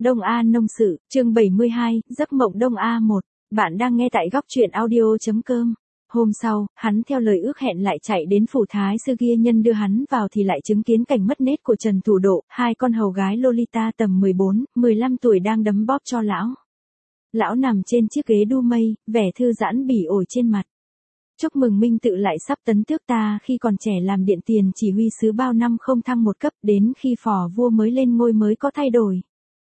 Đông A nông sự, chương 72, giấc mộng Đông A 1. Bạn đang nghe tại góc truyện audio.com. Hôm sau, hắn theo lời ước hẹn lại chạy đến phủ thái sư kia, nhân đưa hắn vào thì lại chứng kiến cảnh mất nết của Trần Thủ Độ, hai con hầu gái Lolita tầm 14, 15 tuổi đang đấm bóp cho lão. Lão nằm trên chiếc ghế đu mây, vẻ thư giãn bỉ ổi trên mặt. Chúc mừng Minh Tự lại sắp tấn tước, ta khi còn trẻ làm điện tiền chỉ huy sứ bao năm không thăng một cấp, đến khi phò vua mới lên ngôi mới có thay đổi.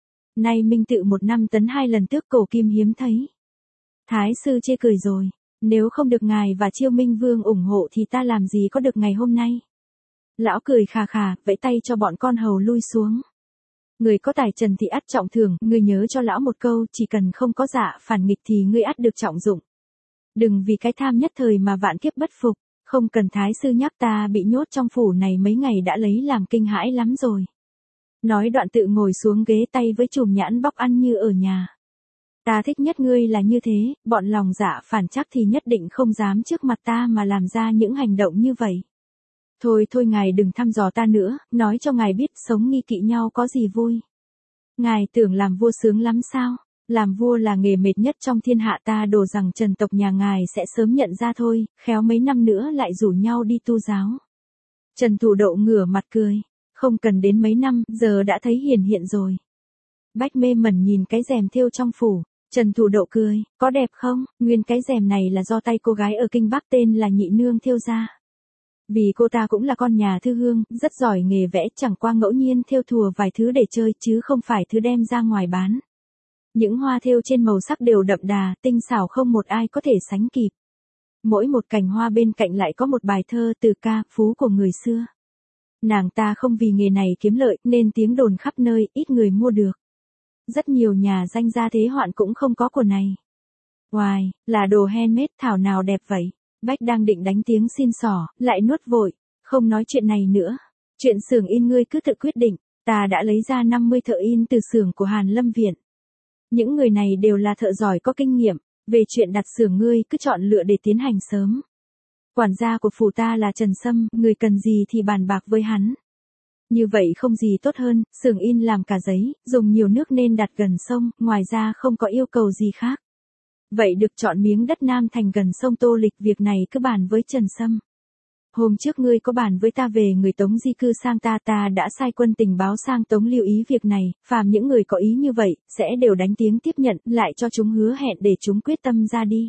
Nay Minh Tự 1 năm tấn 2 lần tước, cổ kim hiếm thấy. Thái sư chê cười rồi, nếu không được ngài và Chiêu Minh Vương ủng hộ thì ta làm gì có được ngày hôm nay. Lão cười khà khà, vẫy tay cho bọn con hầu lui xuống. Người có tài trần thì ắt trọng thưởng, ngươi nhớ cho lão một câu, chỉ cần không có dạ phản nghịch thì ngươi ắt được trọng dụng. Đừng vì cái tham nhất thời mà vạn kiếp bất phục, không cần thái sư nhắc, ta bị nhốt trong phủ này mấy ngày đã lấy làm kinh hãi lắm rồi. Nói đoạn tự ngồi xuống ghế, tay với chùm nhãn bóc ăn như ở nhà. Ta thích nhất ngươi là như thế, bọn lòng dạ phản chắc thì nhất định không dám trước mặt ta mà làm ra những hành động như vậy. Thôi thôi, ngài đừng thăm dò ta nữa, nói cho ngài biết sống nghi kỵ nhau có gì vui. Ngài tưởng làm vua sướng lắm sao? Làm vua là nghề mệt nhất trong thiên hạ, ta đổ rằng Trần tộc nhà ngài sẽ sớm nhận ra thôi, khéo mấy năm nữa lại rủ nhau đi tu giáo. Trần Thủ Độ ngửa mặt cười, không cần đến mấy năm, giờ đã thấy hiển hiện rồi. Bách mê mẩn nhìn cái rèm thêu trong phủ, Trần Thủ Độ cười, có đẹp không? Nguyên cái rèm này là do tay cô gái ở Kinh Bắc tên là Nhị Nương thêu ra. Vì cô ta cũng là con nhà thư hương, rất giỏi nghề vẽ, chẳng qua ngẫu nhiên thêu thùa vài thứ để chơi chứ không phải thứ đem ra ngoài bán. Những hoa thêu trên màu sắc đều đậm đà, tinh xảo không một ai có thể sánh kịp. Mỗi một cành hoa bên cạnh lại có một bài thơ từ ca phú của người xưa. Nàng ta không vì nghề này kiếm lợi nên tiếng đồn khắp nơi, ít người mua được. Rất nhiều nhà danh gia thế hoạn cũng không có của này. Hoài, là đồ handmade, thảo nào đẹp vậy. Bách đang định đánh tiếng xin xỏ, lại nuốt vội, không nói chuyện này nữa. Chuyện xưởng in ngươi cứ tự quyết định, ta đã lấy ra 50 thợ in từ xưởng của Hàn Lâm Viện. Những người này đều là thợ giỏi có kinh nghiệm, về chuyện đặt xưởng ngươi cứ chọn lựa để tiến hành sớm. Quản gia của phủ ta là Trần Sâm, người cần gì thì bàn bạc với hắn. Như vậy không gì tốt hơn, xưởng in làm cả giấy, dùng nhiều nước nên đặt gần sông, ngoài ra không có yêu cầu gì khác. Vậy được chọn miếng đất Nam Thành gần sông Tô Lịch, việc này cứ bàn với Trần Sâm. Hôm trước ngươi có bàn với ta về người Tống di cư sang ta đã sai quân tình báo sang Tống lưu ý việc này, phàm những người có ý như vậy, sẽ đều đánh tiếng tiếp nhận, lại cho chúng hứa hẹn để chúng quyết tâm ra đi.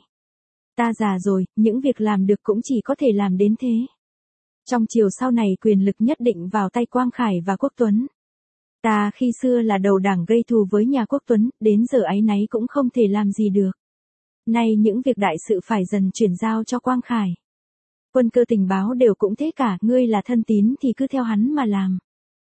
Ta già rồi, những việc làm được cũng chỉ có thể làm đến thế. Trong chiều sau này quyền lực nhất định vào tay Quang Khải và Quốc Tuấn. Ta khi xưa là đầu đảng gây thù với nhà Quốc Tuấn, đến giờ áy náy cũng không thể làm gì được. Nay những việc đại sự phải dần chuyển giao cho Quang Khải. Quân cơ tình báo đều cũng thế cả, ngươi là thân tín thì cứ theo hắn mà làm.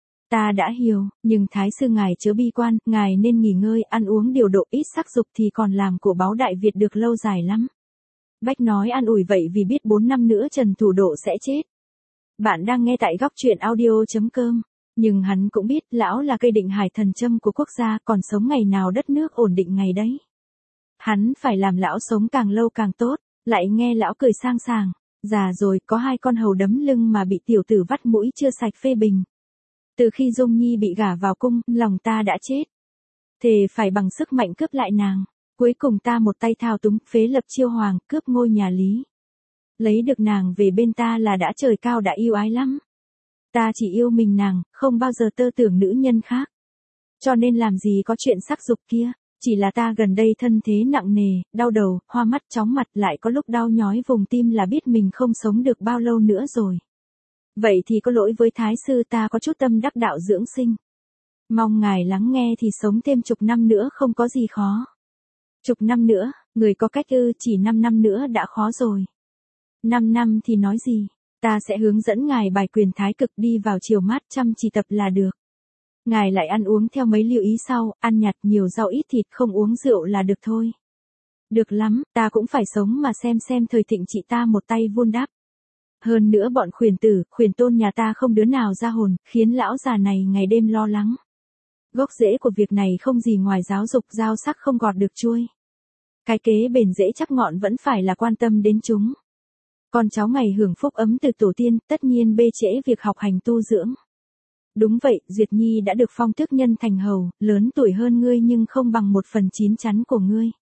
Ta đã hiểu, nhưng thái sư ngài chớ bi quan, ngài nên nghỉ ngơi, ăn uống điều độ, ít sắc dục thì còn làm của báo Đại Việt được lâu dài lắm. Bách nói an ủi vậy vì biết 4 năm nữa Trần Thủ Độ sẽ chết. Bạn đang nghe tại góc truyện audio.com. Nhưng hắn cũng biết lão là cây định hải thần châm của quốc gia, còn sống ngày nào đất nước ổn định ngày đấy. Hắn phải làm lão sống càng lâu càng tốt, lại nghe lão cười sang sảng. Già rồi, có 2 con hầu đấm lưng mà bị tiểu tử vắt mũi chưa sạch phê bình. Từ khi Dung Nhi bị gả vào cung, lòng ta đã chết. Thề phải bằng sức mạnh cướp lại nàng. Cuối cùng ta một tay thao túng, phế lập Chiêu Hoàng, cướp ngôi nhà Lý. Lấy được nàng về bên ta là đã trời cao đã yêu ái lắm. Ta chỉ yêu mình nàng, không bao giờ tơ tưởng nữ nhân khác. Cho nên làm gì có chuyện sắc dục kia. Chỉ là ta gần đây thân thế nặng nề, đau đầu, hoa mắt chóng mặt, lại có lúc đau nhói vùng tim là biết mình không sống được bao lâu nữa rồi. Vậy thì có lỗi với thái sư, ta có chút tâm đắc đạo dưỡng sinh. Mong ngài lắng nghe thì sống thêm chục năm nữa không có gì khó. Chục năm nữa, người có cách ư? Chỉ 5 năm nữa đã khó rồi. 5 năm thì nói gì, ta sẽ hướng dẫn ngài bài quyền thái cực, đi vào chiều mát chăm chỉ tập là được. Ngài lại ăn uống theo mấy lưu ý sau, ăn nhạt, nhiều rau ít thịt, không uống rượu là được thôi. Được lắm, ta cũng phải sống mà xem thời thịnh chị ta một tay vun đắp. Hơn nữa bọn khuyển tử, khuyển tôn nhà ta không đứa nào ra hồn, khiến lão già này ngày đêm lo lắng. Gốc rễ của việc này không gì ngoài giáo dục, dao sắc không gọt được chuôi. Cái kế bền rễ chắc ngọn vẫn phải là quan tâm đến chúng. Con cháu ngày hưởng phúc ấm từ tổ tiên, tất nhiên bê trễ việc học hành tu dưỡng. Đúng vậy, Duyệt Nhi đã được phong tước nhân thành hầu, lớn tuổi hơn ngươi nhưng không bằng 1/9 chắn của ngươi.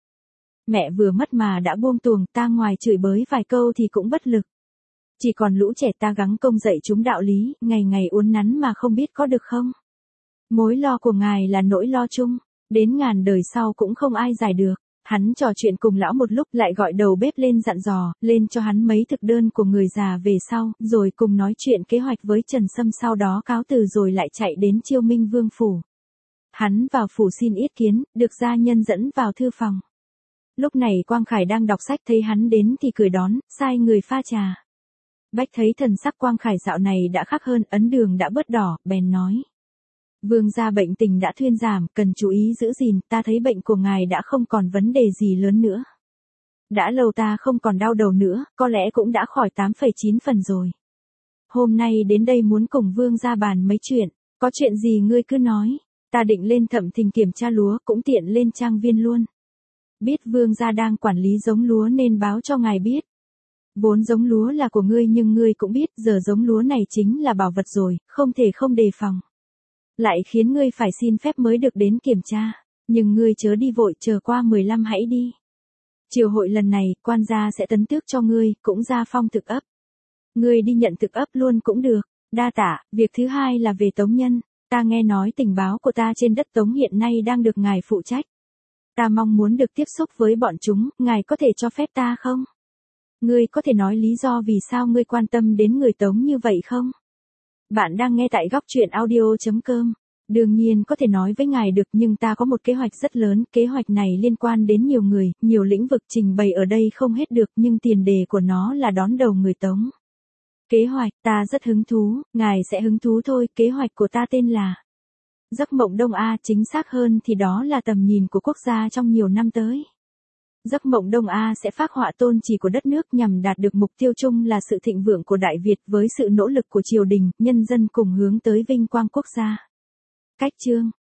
Mẹ vừa mất mà đã buông tuồng, ta ngoài chửi bới vài câu thì cũng bất lực. Chỉ còn lũ trẻ ta gắng công dạy chúng đạo lý, ngày ngày uốn nắn mà không biết có được không? Mối lo của ngài là nỗi lo chung, đến ngàn đời sau cũng không ai giải được. Hắn trò chuyện cùng lão một lúc lại gọi đầu bếp lên dặn dò, lên cho hắn mấy thực đơn của người già về sau, rồi cùng nói chuyện kế hoạch với Trần Sâm, sau đó cáo từ rồi lại chạy đến Chiêu Minh Vương phủ. Hắn vào phủ xin yết kiến, được gia nhân dẫn vào thư phòng. Lúc này Quang Khải đang đọc sách thấy hắn đến thì cười đón, sai người pha trà. Bách thấy thần sắc Quang Khải dạo này đã khác hơn, ấn đường đã bớt đỏ, bèn nói. Vương gia bệnh tình đã thuyên giảm, cần chú ý giữ gìn, ta thấy bệnh của ngài đã không còn vấn đề gì lớn nữa. Đã lâu ta không còn đau đầu nữa, có lẽ cũng đã khỏi 8,9 phần rồi. Hôm nay đến đây muốn cùng vương gia bàn mấy chuyện, có chuyện gì ngươi cứ nói, ta định lên Thẩm Thình kiểm tra lúa, cũng tiện lên trang viên luôn. Biết vương gia đang quản lý giống lúa nên báo cho ngài biết. Vốn giống lúa là của ngươi nhưng ngươi cũng biết giờ giống lúa này chính là bảo vật rồi, không thể không đề phòng. Lại khiến ngươi phải xin phép mới được đến kiểm tra, nhưng ngươi chớ đi vội, chờ qua 15 hãy đi. Triều hội lần này, quan gia sẽ tấn tước cho ngươi, cũng ra phong thực ấp. Ngươi đi nhận thực ấp luôn cũng được, đa tạ. Việc thứ hai là về Tống Nhân, ta nghe nói tình báo của ta trên đất Tống hiện nay đang được ngài phụ trách. Ta mong muốn được tiếp xúc với bọn chúng, ngài có thể cho phép ta không? Ngươi có thể nói lý do vì sao ngươi quan tâm đến người Tống như vậy không? Bạn đang nghe tại góc truyện audio.com. Đương nhiên có thể nói với ngài được, nhưng ta có một kế hoạch rất lớn, kế hoạch này liên quan đến nhiều người, nhiều lĩnh vực, trình bày ở đây không hết được, nhưng tiền đề của nó là đón đầu người Tống. Kế hoạch, ta rất hứng thú, ngài sẽ hứng thú thôi, kế hoạch của ta tên là Giấc mộng Đông A, chính xác hơn thì đó là tầm nhìn của quốc gia trong nhiều năm tới. Giấc mộng Đông A sẽ phác họa tôn chỉ của đất nước nhằm đạt được mục tiêu chung là sự thịnh vượng của Đại Việt với sự nỗ lực của triều đình, nhân dân cùng hướng tới vinh quang quốc gia. Cách chương